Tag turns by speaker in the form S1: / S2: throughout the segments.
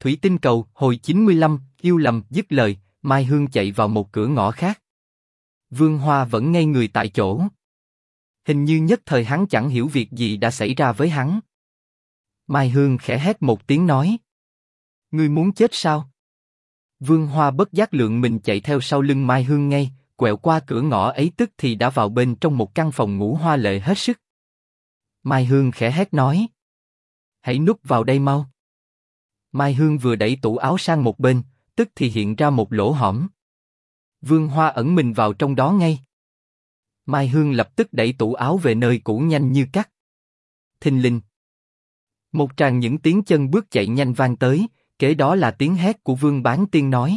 S1: Thủy tinh cầu, hồi 95, yêu lầm, dứt lời, Mai Hương chạy vào một cửa ngõ khác. Vương Hoa vẫn ngây người tại chỗ. Hình như nhất thời hắn chẳng hiểu việc gì đã xảy ra với hắn. Mai Hương khẽ hét một tiếng nói. Ngươi muốn chết sao? Vương Hoa bất giác lượng mình chạy theo sau lưng Mai Hương ngay, quẹo qua cửa ngõ ấy tức thì đã vào bên trong một căn phòng ngủ hoa lệ hết sức. Mai Hương khẽ hét nói. Hãy núp vào đây mau. Mai Hương vừa đẩy tủ áo sang một bên, tức thì hiện ra một lỗ hõm. Vương Hoa ẩn mình vào trong đó ngay. Mai Hương lập tức đẩy tủ áo về nơi cũ nhanh như cắt. Thình lình. Một tràng những tiếng chân bước chạy nhanh vang tới, kế đó là tiếng hét của Vương Bán Tiên nói.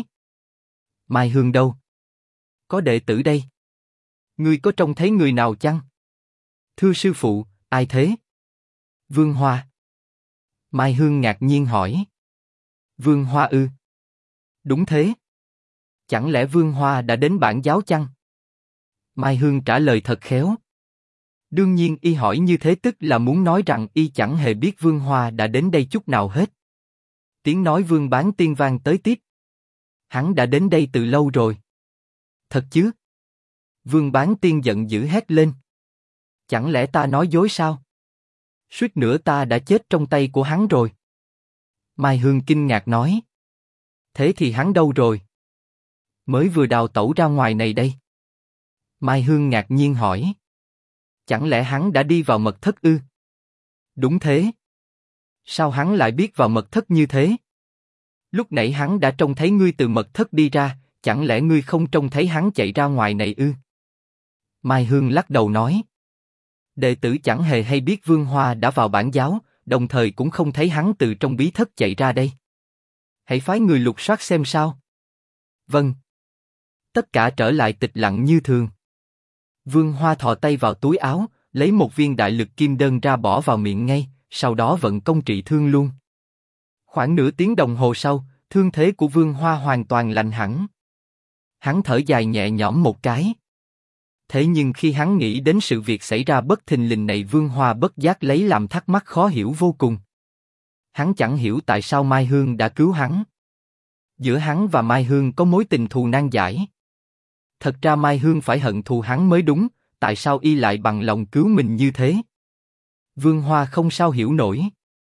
S1: Mai Hương đâu? Có đệ tử đây. Ngươi có trông thấy người nào chăng? Thưa sư phụ, ai thế? Vương Hoa. Mai Hương ngạc nhiên hỏi. Vương Hoa ư? Đúng thế. Chẳng lẽ Vương Hoa đã đến bản giáo chăng? Mai Hương trả lời thật khéo. Đương nhiên y hỏi như thế tức là muốn nói rằng y chẳng hề biết Vương Hoa đã đến đây chút nào hết. Tiếng nói Vương Bán Tiên vang tới tiếp. Hắn đã đến đây từ lâu rồi. Thật chứ? Vương Bán Tiên giận dữ hét lên. Chẳng lẽ ta nói dối sao? Suýt nữa ta đã chết trong tay của hắn rồi. Mai Hương kinh ngạc nói. Thế thì hắn đâu rồi? Mới vừa đào tẩu ra ngoài này đây. Mai Hương ngạc nhiên hỏi. Chẳng lẽ hắn đã đi vào mật thất ư? Đúng thế. Sao hắn lại biết vào mật thất như thế? Lúc nãy hắn đã trông thấy ngươi từ mật thất đi ra, chẳng lẽ ngươi không trông thấy hắn chạy ra ngoài này ư? Mai Hương lắc đầu nói. Đệ tử chẳng hề hay biết Vương Hoa đã vào bản giáo, đồng thời cũng không thấy hắn từ trong bí thất chạy ra đây. Hãy phái người lục soát xem sao. Vâng. Tất cả trở lại tịch lặng như thường. Vương Hoa thò tay vào túi áo, lấy một viên đại lực kim đơn ra bỏ vào miệng ngay, sau đó vận công trị thương luôn. Khoảng nửa tiếng đồng hồ sau, thương thế của Vương Hoa hoàn toàn lành hẳn. Hắn thở dài nhẹ nhõm một cái. Thế nhưng khi hắn nghĩ đến sự việc xảy ra bất thình lình này, Vương Hoa bất giác lấy làm thắc mắc khó hiểu vô cùng. Hắn chẳng hiểu tại sao Mai Hương đã cứu hắn. Giữa hắn và Mai Hương có mối tình thù nan giải. Thật ra Mai Hương phải hận thù hắn mới đúng, tại sao y lại bằng lòng cứu mình như thế? Vương Hoa không sao hiểu nổi.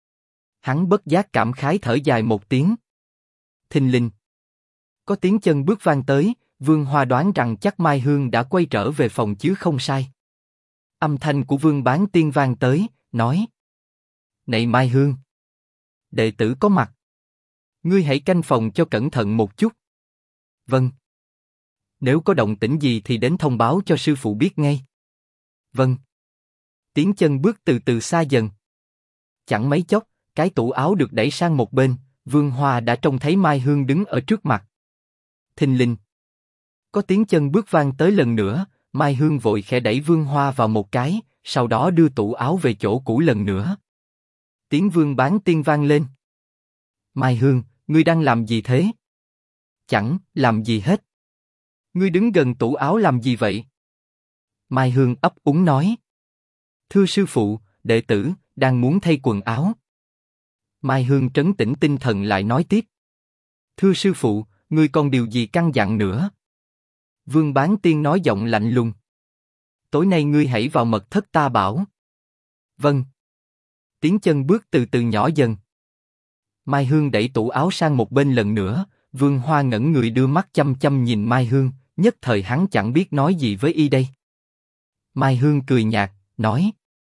S1: Hắn bất giác cảm khái thở dài một tiếng. Thình lình. Có tiếng chân bước vang tới, Vương Hoa đoán rằng chắc Mai Hương đã quay trở về phòng chứ không sai. Âm thanh của Vương Bán Tiên vang tới, nói. Này Mai Hương. Đệ tử có mặt. Ngươi hãy canh phòng cho cẩn thận một chút. Vâng. Nếu có động tĩnh gì thì đến thông báo cho sư phụ biết ngay. Vâng. Tiếng chân bước từ từ xa dần. Chẳng mấy chốc, cái tủ áo được đẩy sang một bên, Vương Hoa đã trông thấy Mai Hương đứng ở trước mặt. Thình lình. Có tiếng chân bước vang tới lần nữa, Mai Hương vội khẽ đẩy Vương Hoa vào một cái, sau đó đưa tủ áo về chỗ cũ lần nữa. Tiếng Vương Bán Tiên vang lên. Mai Hương, ngươi đang làm gì thế? Chẳng làm gì hết. Ngươi đứng gần tủ áo làm gì vậy? Mai Hương ấp úng nói. Thưa sư phụ, đệ tử đang muốn thay quần áo. Mai Hương trấn tĩnh tinh thần lại nói tiếp. Thưa sư phụ, ngươi còn điều gì căn dặn nữa? Vương Bán Tiên nói giọng lạnh lùng. Tối nay ngươi hãy vào mật thất ta bảo. Vâng. Tiếng chân bước từ từ nhỏ dần. Mai Hương đẩy tủ áo sang một bên lần nữa, Vương Hoa ngẩn người đưa mắt chăm chăm nhìn Mai Hương, nhất thời hắn chẳng biết nói gì với y đây. Mai Hương cười nhạt, nói.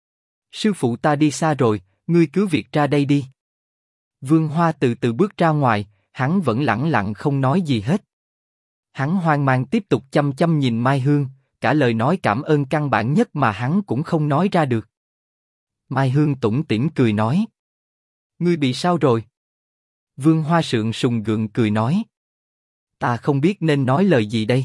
S1: Sư phụ ta đi xa rồi, ngươi cứ việc ra đây đi. Vương Hoa từ từ bước ra ngoài, hắn vẫn lẳng lặng không nói gì hết. Hắn hoang mang tiếp tục chăm chăm nhìn Mai Hương, cả lời nói cảm ơn căn bản nhất mà hắn cũng không nói ra được. Mai Hương tủm tỉm cười nói. Ngươi bị sao rồi? Vương Hoa sượng sùng gượng cười nói. Ta không biết nên nói lời gì đây.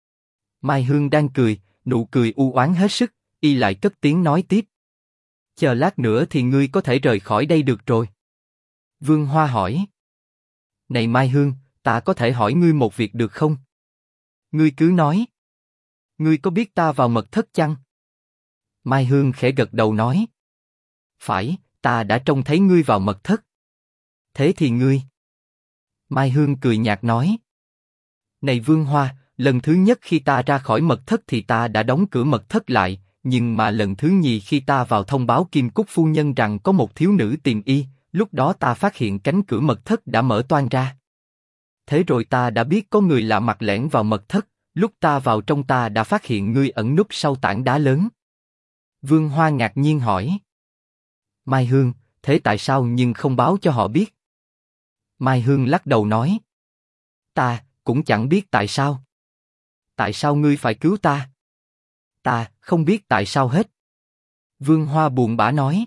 S1: Mai Hương đang cười, nụ cười u oán hết sức, y lại cất tiếng nói tiếp. Chờ lát nữa thì ngươi có thể rời khỏi đây được rồi. Vương Hoa hỏi. Này Mai Hương, ta có thể hỏi ngươi một việc được không? Ngươi cứ nói. Ngươi có biết ta vào mật thất chăng? Mai Hương khẽ gật đầu nói. Phải, ta đã trông thấy ngươi vào mật thất. Thế thì ngươi. Mai Hương cười nhạt nói. Này Vương Hoa, lần thứ nhất khi ta ra khỏi mật thất thì ta đã đóng cửa mật thất lại, nhưng mà lần thứ nhì khi ta vào thông báo Kim Cúc phu nhân rằng có một thiếu nữ tìm y, lúc đó ta phát hiện cánh cửa mật thất đã mở toang ra. Thế rồi ta đã biết có người lạ mặt lẻn vào mật thất, lúc ta vào trong ta đã phát hiện ngươi ẩn núp sau tảng đá lớn. Vương Hoa ngạc nhiên hỏi. Mai Hương, thế tại sao nhưng không báo cho họ biết? Mai Hương lắc đầu nói. Ta cũng chẳng biết tại sao. Tại sao ngươi phải cứu ta? Ta không biết tại sao hết. Vương Hoa buồn bã nói.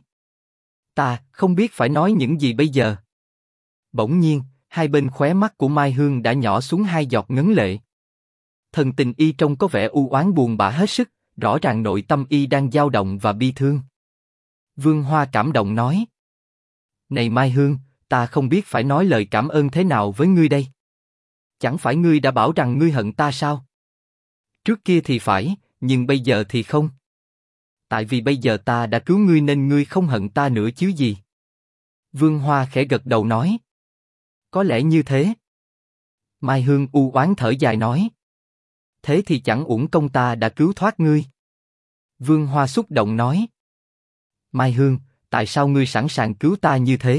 S1: Ta không biết phải nói những gì bây giờ. Bỗng nhiên, hai bên khóe mắt của Mai Hương đã nhỏ xuống hai giọt ngấn lệ. Thần tình y trông có vẻ u oán buồn bã hết sức, rõ ràng nội tâm y đang dao động và bi thương. Vương Hoa cảm động nói. Này Mai Hương, ta không biết phải nói lời cảm ơn thế nào với ngươi đây. Chẳng phải ngươi đã bảo rằng ngươi hận ta sao? Trước kia thì phải, nhưng bây giờ thì không. Tại vì bây giờ ta đã cứu ngươi nên ngươi không hận ta nữa chứ gì. Vương Hoa khẽ gật đầu nói. Có lẽ như thế. Mai Hương u oán thở dài nói. Thế thì chẳng uổng công ta đã cứu thoát ngươi. Vương Hoa xúc động nói. Mai Hương, tại sao ngươi sẵn sàng cứu ta như thế?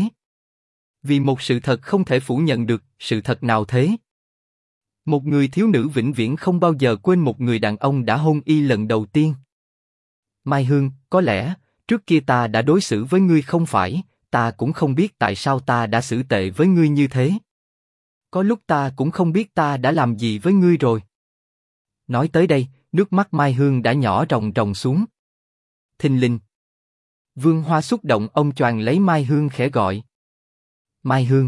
S1: Vì một sự thật không thể phủ nhận được, sự thật nào thế? Một người thiếu nữ vĩnh viễn không bao giờ quên một người đàn ông đã hôn y lần đầu tiên. Mai Hương, có lẽ, trước kia ta đã đối xử với ngươi không phải, ta cũng không biết tại sao ta đã xử tệ với ngươi như thế. Có lúc ta cũng không biết ta đã làm gì với ngươi rồi. Nói tới đây, nước mắt Mai Hương đã nhỏ ròng ròng xuống. Thình lình. Vương Hoa xúc động ôm choàng lấy Mai Hương khẽ gọi. Mai Hương.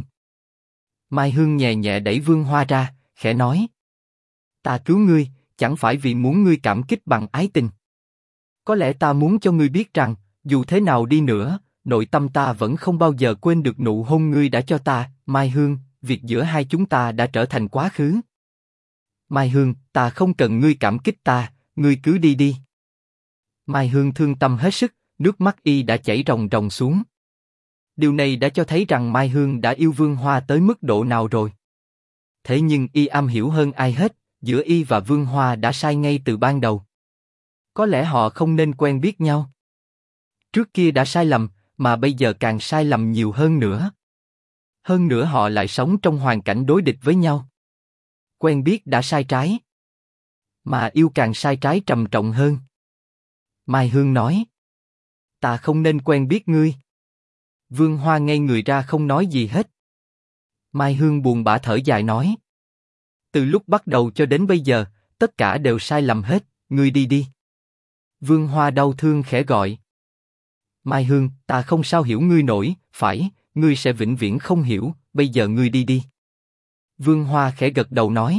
S1: Mai Hương nhẹ nhẹ đẩy Vương Hoa ra, khẽ nói. Ta cứu ngươi, chẳng phải vì muốn ngươi cảm kích bằng ái tình. Có lẽ ta muốn cho ngươi biết rằng, dù thế nào đi nữa, nội tâm ta vẫn không bao giờ quên được nụ hôn ngươi đã cho ta, Mai Hương, việc giữa hai chúng ta đã trở thành quá khứ. Mai Hương, ta không cần ngươi cảm kích ta, ngươi cứ đi đi. Mai Hương thương tâm hết sức, nước mắt y đã chảy ròng ròng xuống. Điều này đã cho thấy rằng Mai Hương đã yêu Vương Hoa tới mức độ nào rồi. Thế nhưng y am hiểu hơn ai hết, giữa y và Vương Hoa đã sai ngay từ ban đầu. Có lẽ họ không nên quen biết nhau. Trước kia đã sai lầm, mà bây giờ càng sai lầm nhiều hơn nữa. Hơn nữa họ lại sống trong hoàn cảnh đối địch với nhau. Quen biết đã sai trái, mà yêu càng sai trái trầm trọng hơn. Mai Hương nói. Ta không nên quen biết ngươi. Vương Hoa ngây người ra không nói gì hết. Mai Hương buồn bã thở dài nói. Từ lúc bắt đầu cho đến bây giờ, tất cả đều sai lầm hết, ngươi đi đi. Vương Hoa đau thương khẽ gọi. Mai Hương, ta không sao hiểu ngươi nổi, phải, ngươi sẽ vĩnh viễn không hiểu, bây giờ ngươi đi đi. Vương Hoa khẽ gật đầu nói.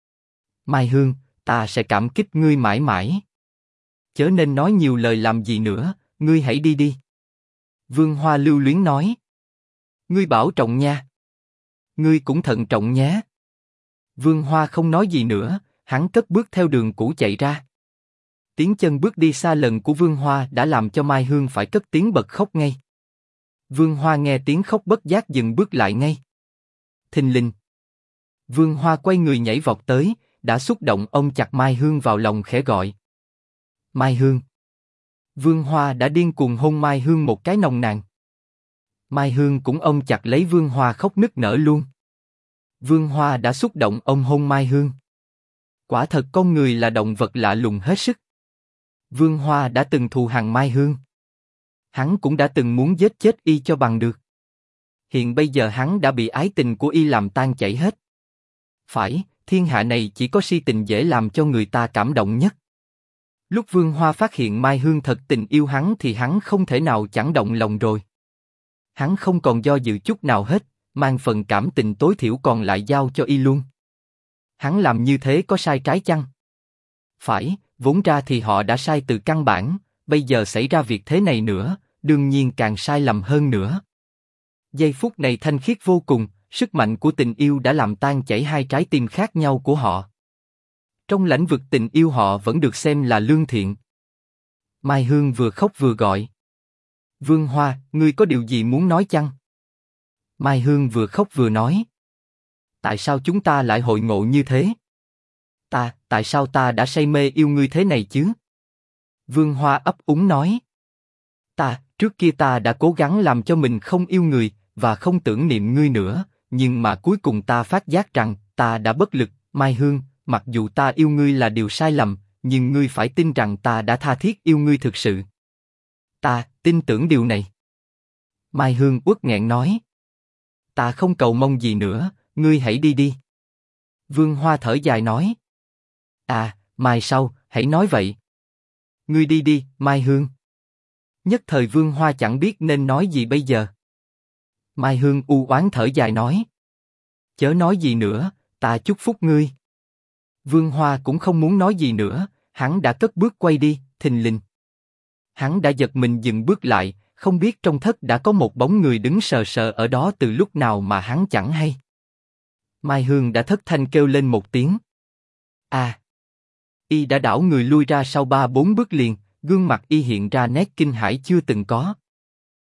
S1: Mai Hương, ta sẽ cảm kích ngươi mãi mãi. Chớ nên nói nhiều lời làm gì nữa, ngươi hãy đi đi. Vương Hoa lưu luyến nói. Ngươi bảo trọng nha. Ngươi cũng thận trọng nhé. Vương Hoa không nói gì nữa, hắn cất bước theo đường cũ chạy ra. Tiếng chân bước đi xa lần của Vương Hoa đã làm cho Mai Hương phải cất tiếng bật khóc ngay. Vương Hoa nghe tiếng khóc bất giác dừng bước lại ngay. Thình lình. Vương Hoa quay người nhảy vọt tới, đã xúc động ôm chặt Mai Hương vào lòng khẽ gọi. Mai Hương. Vương Hoa đã điên cuồng hôn Mai Hương một cái nồng nàn. Mai Hương cũng ôm chặt lấy Vương Hoa khóc nức nở luôn. Vương Hoa đã xúc động ôm hôn Mai Hương. Quả thật con người là động vật lạ lùng hết sức. Vương Hoa đã từng thù hằn Mai Hương. Hắn cũng đã từng muốn giết chết y cho bằng được. Hiện bây giờ hắn đã bị ái tình của y làm tan chảy hết. Phải, thiên hạ này chỉ có si tình dễ làm cho người ta cảm động nhất. Lúc Vương Hoa phát hiện Mai Hương thật tình yêu hắn thì hắn không thể nào chẳng động lòng rồi. Hắn không còn do dự chút nào hết, mang phần cảm tình tối thiểu còn lại giao cho y luôn. Hắn làm như thế có sai trái chăng? Phải, vốn ra thì họ đã sai từ căn bản, bây giờ xảy ra việc thế này nữa, đương nhiên càng sai lầm hơn nữa. Giây phút này thanh khiết vô cùng, sức mạnh của tình yêu đã làm tan chảy hai trái tim khác nhau của họ. Trong lĩnh vực tình yêu họ vẫn được xem là lương thiện. Mai Hương vừa khóc vừa gọi. Vương Hoa, ngươi có điều gì muốn nói chăng? Mai Hương vừa khóc vừa nói. Tại sao chúng ta lại hội ngộ như thế? Tại sao ta đã say mê yêu ngươi thế này chứ? Vương Hoa ấp úng nói. Trước kia ta đã cố gắng làm cho mình không yêu người, và không tưởng niệm ngươi nữa, nhưng mà cuối cùng ta phát giác rằng, ta đã bất lực, Mai Hương, mặc dù ta yêu ngươi là điều sai lầm, nhưng ngươi phải tin rằng ta đã tha thiết yêu ngươi thực sự. Ta tin tưởng điều này. Mai Hương uất nghẹn nói. Ta không cầu mong gì nữa, ngươi hãy đi đi. Vương Hoa thở dài nói. Mai sau, hãy nói vậy. Ngươi đi đi, Mai Hương. Nhất thời Vương Hoa chẳng biết nên nói gì bây giờ. Mai Hương u oán thở dài nói. Chớ nói gì nữa, ta chúc phúc ngươi. Vương Hoa cũng không muốn nói gì nữa, hắn đã cất bước quay đi, thình lình. Hắn đã giật mình dừng bước lại, không biết trong thất đã có một bóng người đứng sờ sờ ở đó từ lúc nào mà hắn chẳng hay. Mai Hương đã thất thanh kêu lên một tiếng. Y đã đảo người lui ra sau 3-4 bước liền, gương mặt y hiện ra nét kinh hãi chưa từng có.